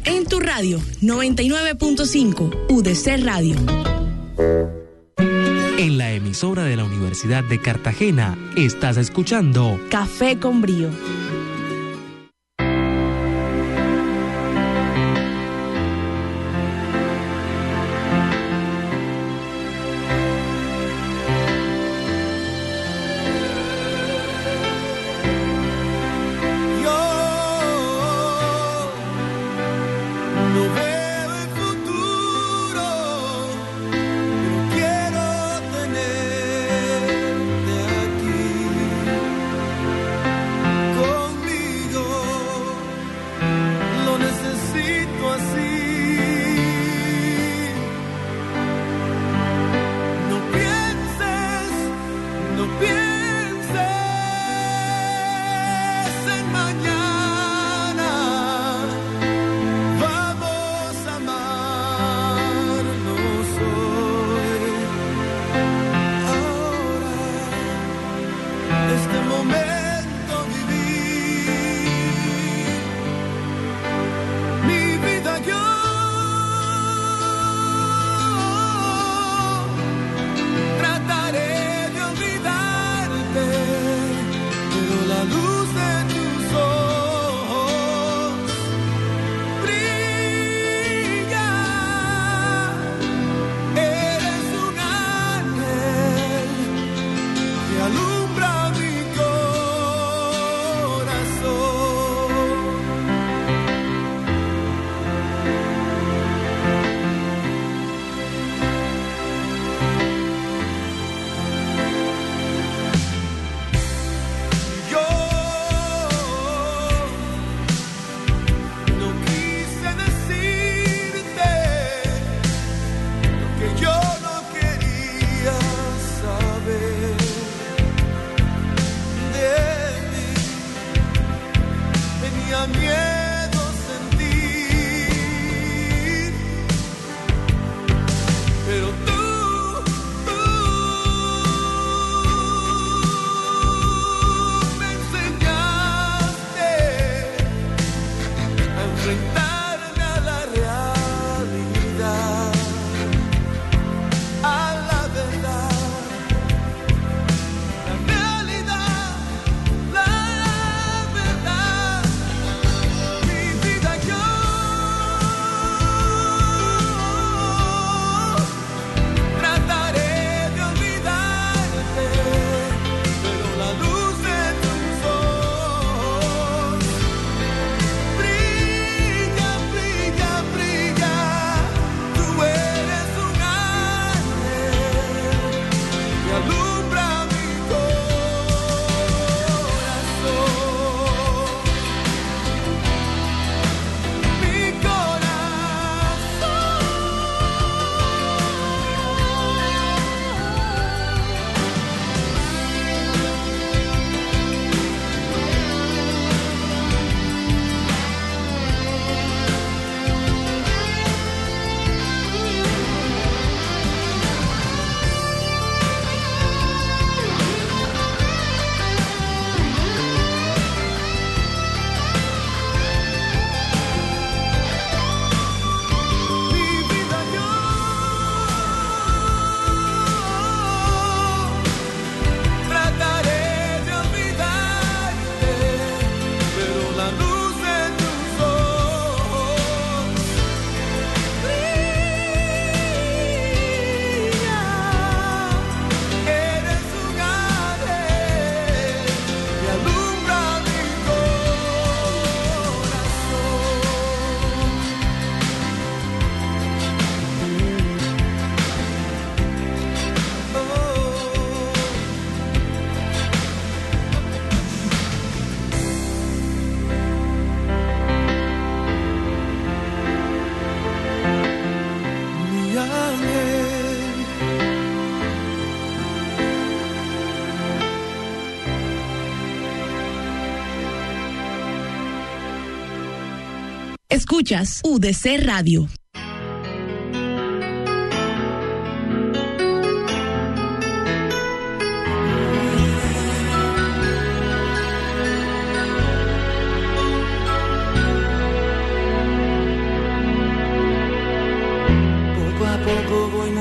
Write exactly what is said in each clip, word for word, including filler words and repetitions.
En tu radio, noventa y nueve punto cinco, U D C Radio. En la emisora de la Universidad de Cartagena, estás escuchando Café con Brío. Escuchas U D C Radio.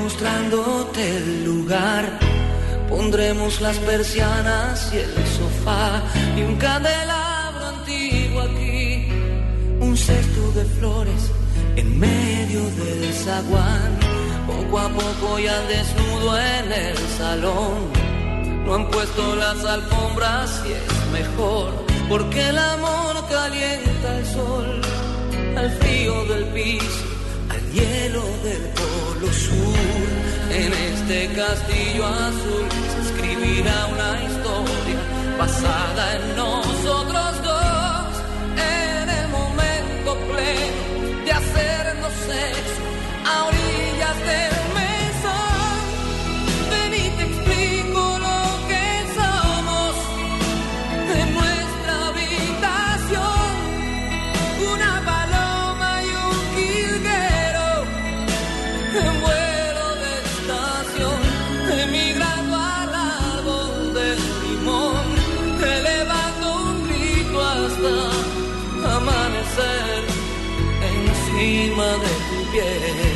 mostrándote el lugar. Pondremos las persianas y el sofá y un candelabro antiguo aquí, un cesto de flores en medio del zaguán. Poco a poco ya desnudo en el salón, no han puesto las alfombras y es mejor, porque el amor calienta el sol, al frío del piso, al hielo del polo sur. En este castillo azul se escribirá una historia basada en nosotros dos, en el momento pleno de hacernos sexo a orillas del mesón. Ven y te explico lo que somos en nuestra habitación, una paloma y un jilguero en vuelo de estación, emigrando al árbol del limón, elevando un grito hasta amanecer encima de tu piel.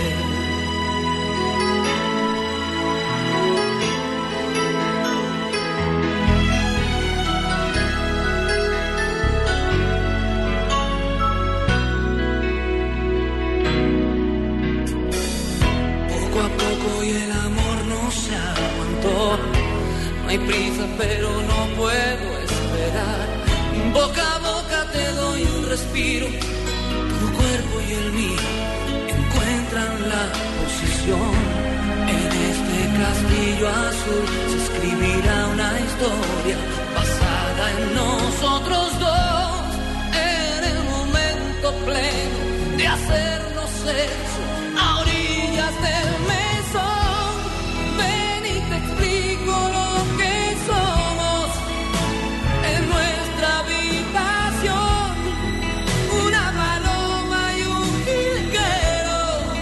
Poco a poco y el amor no se aguantó, no hay prisa pero no puedo esperar, boca a boca te doy un respiro, tu cuerpo y el mío encuentran la posición. En este castillo azul se escribirá una historia basada en nosotros dos, en el momento pleno de hacernos sexo a orillas del mesón. Ven y te explico lo que somos en nuestra habitación, una paloma y un jilguero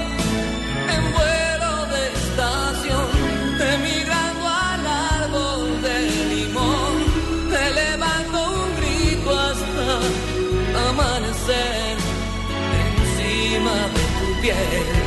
en vuelo de estación, emigrando al árbol del limón, elevando un grito hasta amanecer encima de tu piel.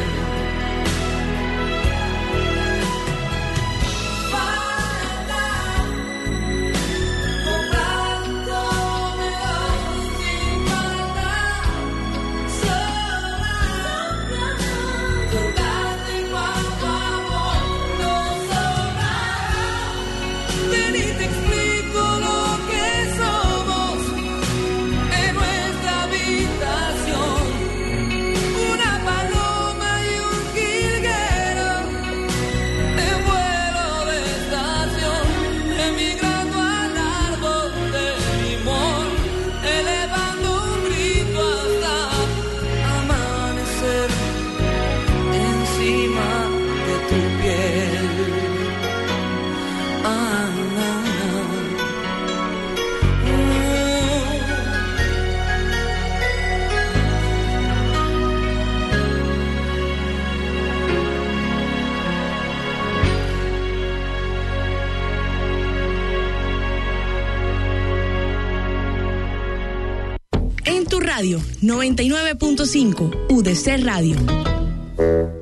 En tu radio noventa y nueve punto cinco U D C Radio.